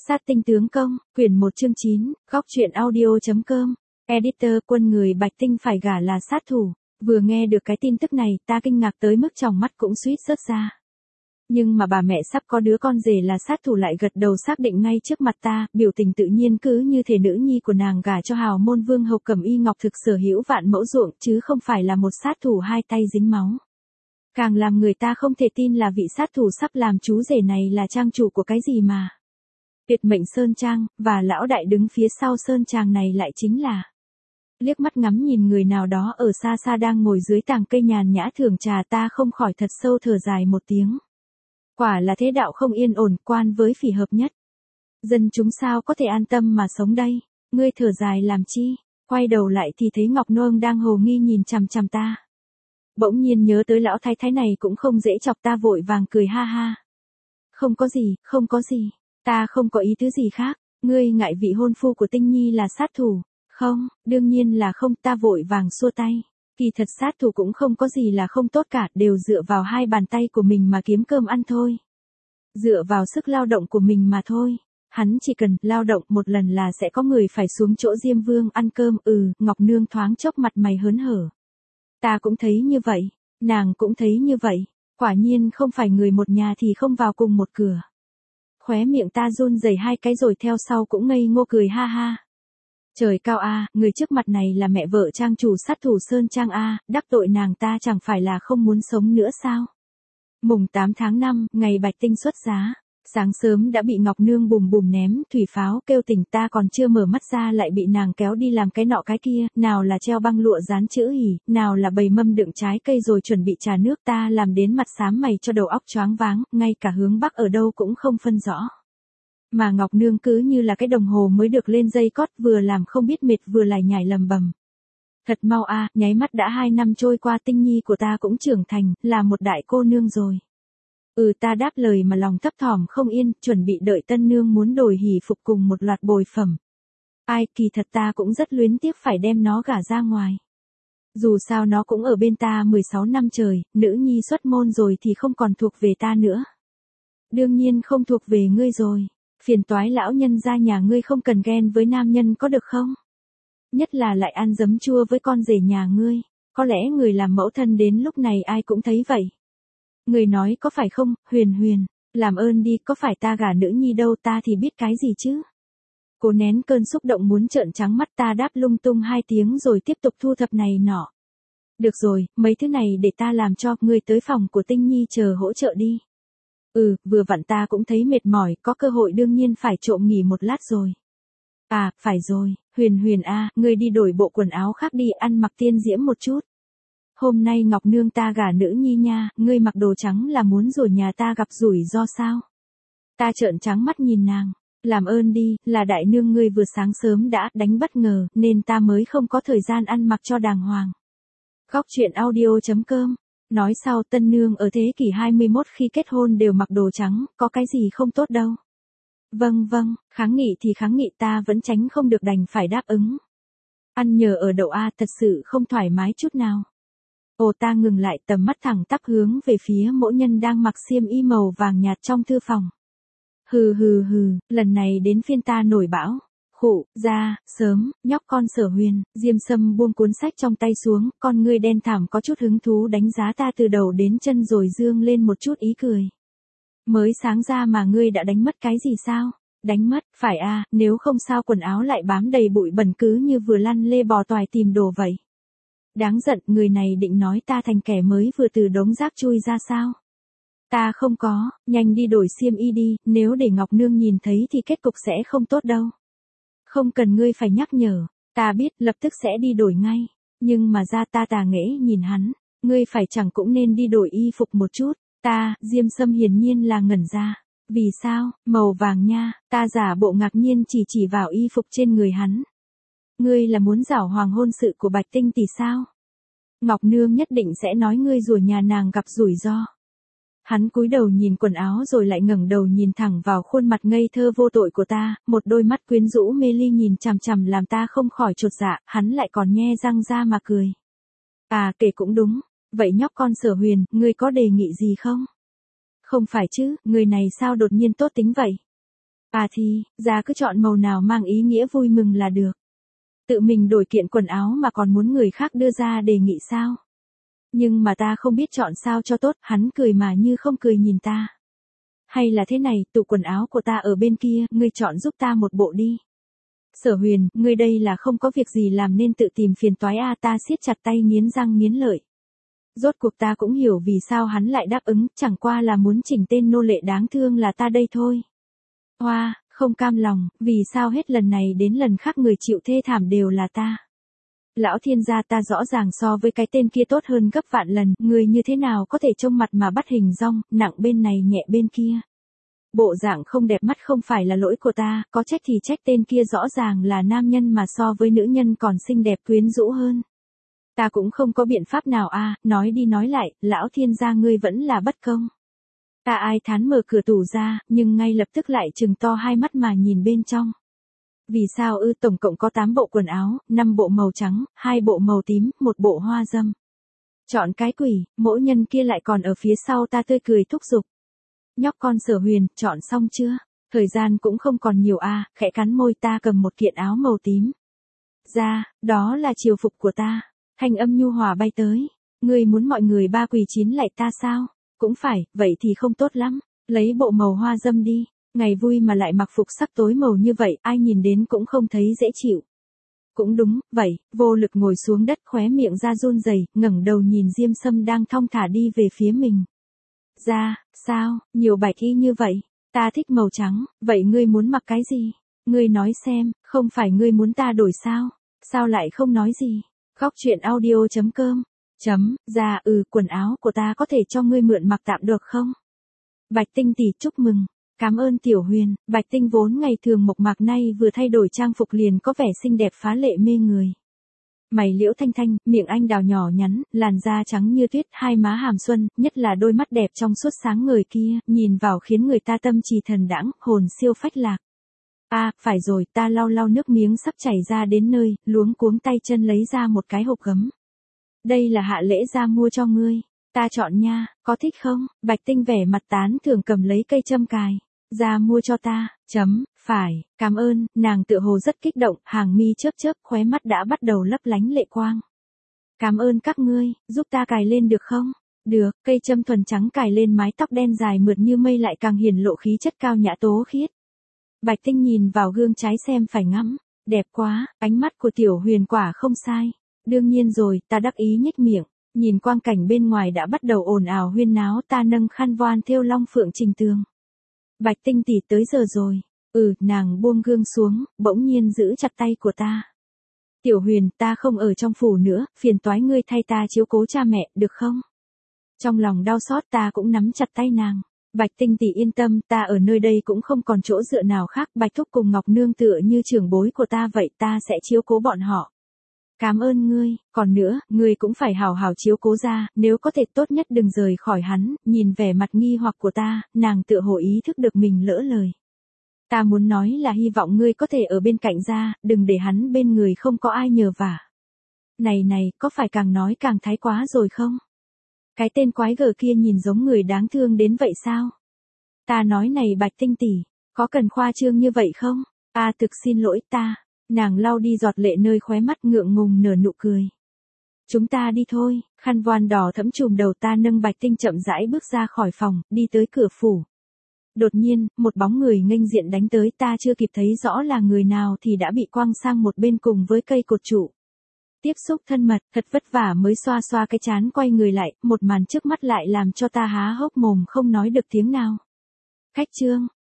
Sát tinh tướng công, quyển 1 chương 9, góc truyện audio.com, editor quân người Bạch Tinh phải gả là sát thủ. Vừa nghe được cái tin tức này ta kinh ngạc tới mức tròng mắt cũng suýt rớt ra. Nhưng mà bà mẹ sắp có đứa con rể là sát thủ lại gật đầu xác định ngay trước mặt ta, biểu tình tự nhiên cứ như thể nữ nhi của nàng gả cho hào môn vương hầu Cẩm Y Ngọc thực sở hữu vạn mẫu ruộng chứ không phải là một sát thủ hai tay dính máu. Càng làm người ta không thể tin là vị sát thủ sắp làm chú rể này là trang chủ của cái gì mà. Tuyệt mệnh Sơn Trang, và lão đại đứng phía sau Sơn Trang này lại chính là. Liếc mắt ngắm nhìn người nào đó ở xa xa đang ngồi dưới tàng cây nhàn nhã thưởng trà ta không khỏi thật sâu thở dài một tiếng. Quả là thế đạo không yên ổn, quan với phỉ hợp nhất. Dân chúng sao có thể an tâm mà sống đây, ngươi thở dài làm chi, quay đầu lại thì thấy Ngọc Nương đang hồ nghi nhìn chằm chằm ta. Bỗng nhiên nhớ tới lão thái thái này cũng không dễ chọc ta vội vàng cười ha ha. Không có gì, không có gì, ta không có ý tứ gì khác, ngươi ngại vị hôn phu của Tinh Nhi là sát thủ. Không, đương nhiên là không, ta vội vàng xua tay. Kỳ thật sát thủ cũng không có gì là không tốt cả, đều dựa vào hai bàn tay của mình mà kiếm cơm ăn thôi. Dựa vào sức lao động của mình mà thôi. Hắn chỉ cần lao động một lần là sẽ có người phải xuống chỗ Diêm Vương ăn cơm. Ngọc Nương thoáng chốc mặt mày hớn hở. Ta cũng thấy như vậy, nàng cũng thấy như vậy. Quả nhiên không phải người một nhà thì không vào cùng một cửa. Khóe miệng ta run rẩy hai cái rồi theo sau cũng ngây ngô cười ha ha. Trời cao a, người trước mặt này là mẹ vợ trang chủ sát thủ Sơn Trang a, đắc tội nàng ta chẳng phải là không muốn sống nữa sao? Mùng 8 tháng 5, ngày Bạch Tinh xuất giá, sáng sớm đã bị Ngọc Nương bùm bùm ném thủy pháo kêu tỉnh ta còn chưa mở mắt ra lại bị nàng kéo đi làm cái nọ cái kia, nào là treo băng lụa dán chữ hỉ, nào là bày mâm đựng trái cây rồi chuẩn bị trà nước ta làm đến mặt xám mày cho đầu óc choáng váng, ngay cả hướng bắc ở đâu cũng không phân rõ. Mà Ngọc Nương cứ như là cái đồng hồ mới được lên dây cót vừa làm không biết mệt vừa lải nhải lầm bầm. Thật mau a, nháy mắt đã 2 năm trôi qua Tinh Nhi của ta cũng trưởng thành, là một đại cô nương rồi. Ta đáp lời mà lòng thấp thỏm không yên, chuẩn bị đợi tân nương muốn đổi hỷ phục cùng một loạt bồi phẩm. Ai, kỳ thật ta cũng rất luyến tiếc phải đem nó gả ra ngoài. Dù sao nó cũng ở bên ta 16 năm trời, nữ nhi xuất môn rồi thì không còn thuộc về ta nữa. Đương nhiên không thuộc về ngươi rồi. Phiền toái lão nhân ra nhà ngươi không cần ghen với nam nhân có được không? Nhất là lại ăn giấm chua với con rể nhà ngươi, có lẽ người làm mẫu thân đến lúc này ai cũng thấy vậy. Người nói có phải không, Huyền Huyền, làm ơn đi, có phải ta gả nữ nhi đâu ta thì biết cái gì chứ? Cố nén cơn xúc động muốn trợn trắng mắt ta đáp lung tung 2 tiếng rồi tiếp tục thu thập này nọ. Được rồi, mấy thứ này để ta làm cho, ngươi tới phòng của Tinh Nhi chờ hỗ trợ đi. Vừa vặn ta cũng thấy mệt mỏi, có cơ hội đương nhiên phải trộm nghỉ một lát rồi. À, phải rồi, Huyền Huyền a, ngươi đi đổi bộ quần áo khác đi, ăn mặc tiên diễm một chút. Hôm nay Ngọc Nương ta gả nữ nhi nha, ngươi mặc đồ trắng là muốn rồi nhà ta gặp rủi ro sao? Ta trợn trắng mắt nhìn nàng, làm ơn đi, là đại nương ngươi vừa sáng sớm đã đánh bất ngờ, nên ta mới không có thời gian ăn mặc cho đàng hoàng. Góc truyện audio.com. Nói sau tân nương ở thế kỷ 21 khi kết hôn đều mặc đồ trắng, có cái gì không tốt đâu. Vâng, kháng nghị thì kháng nghị ta vẫn tránh không được đành phải đáp ứng. Ăn nhờ ở đậu a, thật sự không thoải mái chút nào. Ta ngừng lại tầm mắt thẳng tắp hướng về phía mẫu nhân đang mặc xiêm y màu vàng nhạt trong thư phòng. Hừ, lần này đến phiên ta nổi bão. Khụ, ra, sớm, nhóc con Sở Huyền, Diêm Sâm buông cuốn sách trong tay xuống, con ngươi đen thẳm có chút hứng thú đánh giá ta từ đầu đến chân rồi dương lên một chút ý cười. Mới sáng ra mà ngươi đã đánh mất cái gì sao? Đánh mất, phải a, nếu không sao quần áo lại bám đầy bụi bẩn cứ như vừa lăn lê bò toài tìm đồ vậy. Đáng giận, người này định nói ta thành kẻ mới vừa từ đống rác chui ra sao? Ta không có, nhanh đi đổi xiêm y đi, nếu để Ngọc Nương nhìn thấy thì kết cục sẽ không tốt đâu. Không cần ngươi phải nhắc nhở, ta biết, lập tức sẽ đi đổi ngay. Nhưng mà ra ta tà nghễ nhìn hắn, ngươi phải chẳng cũng nên đi đổi y phục một chút. Diêm Sâm hiển nhiên là ngẩn ra. Vì sao, màu vàng nha, ta giả bộ ngạc nhiên chỉ vào y phục trên người hắn. Ngươi là muốn giảo hoàng hôn sự của Bạch Tinh tỷ sao? Ngọc Nương nhất định sẽ nói ngươi rủa nhà nàng gặp rủi ro. Hắn cúi đầu nhìn quần áo rồi lại ngẩng đầu nhìn thẳng vào khuôn mặt ngây thơ vô tội của ta, một đôi mắt quyến rũ mê ly nhìn chằm chằm làm ta không khỏi chột dạ, hắn lại còn nhe răng ra mà cười. À, kể cũng đúng, vậy nhóc con Sở Huyền, ngươi có đề nghị gì không? Không phải chứ, người này sao đột nhiên tốt tính vậy? À thì, ra cứ chọn màu nào mang ý nghĩa vui mừng là được. Tự mình đổi kiện quần áo mà còn muốn người khác đưa ra đề nghị sao? Nhưng mà ta không biết chọn sao cho tốt, hắn cười mà như không cười nhìn ta. Hay là thế này, tủ quần áo của ta ở bên kia, ngươi chọn giúp ta một bộ đi. Sở Huyền, ngươi đây là không có việc gì làm nên tự tìm phiền toái à, ta siết chặt tay nghiến răng nghiến lợi. Rốt cuộc ta cũng hiểu vì sao hắn lại đáp ứng, chẳng qua là muốn chỉnh tên nô lệ đáng thương là ta đây thôi. Hoa, không cam lòng, vì sao hết lần này đến lần khác người chịu thê thảm đều là ta. Lão thiên gia, ta rõ ràng so với cái tên kia tốt hơn gấp vạn lần, người như thế nào có thể trông mặt mà bắt hình dong, nặng bên này nhẹ bên kia. Bộ dạng không đẹp mắt không phải là lỗi của ta, có trách thì trách tên kia rõ ràng là nam nhân mà so với nữ nhân còn xinh đẹp quyến rũ hơn. Ta cũng không có biện pháp nào à, nói đi nói lại, lão thiên gia ngươi vẫn là bất công. Ta ai thán mở cửa tủ ra, nhưng ngay lập tức lại trừng to hai mắt mà nhìn bên trong. Vì sao ư, tổng cộng có 8 bộ quần áo, 5 bộ màu trắng, 2 bộ màu tím, 1 bộ hoa dâm. Chọn cái quỷ, mỗi nhân kia lại còn ở phía sau ta tươi cười thúc giục. Nhóc con Sở Huyền, chọn xong chưa? Thời gian cũng không còn nhiều à, khẽ cắn môi, ta cầm một kiện áo màu tím. Ra, đó là triều phục của ta. Thanh âm nhu hòa bay tới. Ngươi muốn mọi người ba quỳ chín lạy ta sao? Cũng phải, vậy thì không tốt lắm. Lấy bộ màu hoa dâm đi. Ngày vui mà lại mặc phục sắc tối màu như vậy, ai nhìn đến cũng không thấy dễ chịu. Cũng đúng, vậy, vô lực ngồi xuống đất, khóe miệng ra run rẩy, ngẩng đầu nhìn Diêm Sâm đang thong thả đi về phía mình. Ra, sao, nhiều bạch y như vậy? Ta thích màu trắng, vậy ngươi muốn mặc cái gì? Ngươi nói xem, không phải ngươi muốn ta đổi sao? Sao lại không nói gì? Khóc chuyện audio.com. Ra, quần áo của ta có thể cho ngươi mượn mặc tạm được không? Bạch Tinh tỷ chúc mừng. Cảm ơn Tiểu Huyền. Bạch Tinh vốn ngày thường mộc mạc nay vừa thay đổi trang phục liền có vẻ xinh đẹp phá lệ mê người. Mày liễu thanh thanh, miệng anh đào nhỏ nhắn, làn da trắng như tuyết, hai má hàm xuân, nhất là đôi mắt đẹp trong suốt sáng ngời kia, nhìn vào khiến người ta tâm trì thần đãng, hồn siêu phách lạc. À, phải rồi, ta lau lau nước miếng sắp chảy ra đến nơi, luống cuống tay chân lấy ra một cái hộp gấm. Đây là hạ lễ gia mua cho ngươi. Ta chọn nha, có thích không? Bạch Tinh vẻ mặt tán thưởng cầm lấy cây châm cài. Ra mua cho ta, phải, cảm ơn, nàng tựa hồ rất kích động, hàng mi chớp chớp, khóe mắt đã bắt đầu lấp lánh lệ quang. Cảm ơn các ngươi, giúp ta cài lên được không? Được, cây châm thuần trắng cài lên mái tóc đen dài mượt như mây lại càng hiển lộ khí chất cao nhã tố khiết. Bạch Tinh nhìn vào gương trái xem phải ngắm, đẹp quá, ánh mắt của Tiểu Huyền quả không sai. Đương nhiên rồi, ta đắc ý nhếch miệng, nhìn quang cảnh bên ngoài đã bắt đầu ồn ào huyên náo, ta nâng khăn voan thêu long phượng trình tường. Bạch Tinh tỷ tới giờ rồi. Nàng buông gương xuống, bỗng nhiên giữ chặt tay của ta. Tiểu Huyền, ta không ở trong phủ nữa, phiền toái ngươi thay ta chiếu cố cha mẹ, được không? Trong lòng đau xót ta cũng nắm chặt tay nàng. Bạch Tinh tỷ yên tâm, ta ở nơi đây cũng không còn chỗ dựa nào khác, Bạch Thúc cùng Ngọc Nương tựa như trưởng bối của ta vậy, ta sẽ chiếu cố bọn họ. Cảm ơn ngươi, còn nữa, ngươi cũng phải hào hào chiếu cố ra, nếu có thể tốt nhất đừng rời khỏi hắn, nhìn vẻ mặt nghi hoặc của ta, nàng tựa hồ ý thức được mình lỡ lời. Ta muốn nói là hy vọng ngươi có thể ở bên cạnh ra, đừng để hắn bên người không có ai nhờ vả. Này, có phải càng nói càng thái quá rồi không? Cái tên quái gở kia nhìn giống người đáng thương đến vậy sao? Ta nói này Bạch Tinh tỷ, có cần khoa trương như vậy không? Thực xin lỗi ta. Nàng lau đi giọt lệ nơi khóe mắt ngượng ngùng nở nụ cười. Chúng ta đi thôi, khăn voan đỏ thẫm trùm đầu ta nâng Bạch Tinh chậm rãi bước ra khỏi phòng, đi tới cửa phủ. Đột nhiên, một bóng người nghênh diện đánh tới, ta chưa kịp thấy rõ là người nào thì đã bị quăng sang một bên cùng với cây cột trụ. Tiếp xúc thân mật, thật vất vả mới xoa xoa cái trán quay người lại, một màn trước mắt lại làm cho ta há hốc mồm không nói được tiếng nào. Khách trương,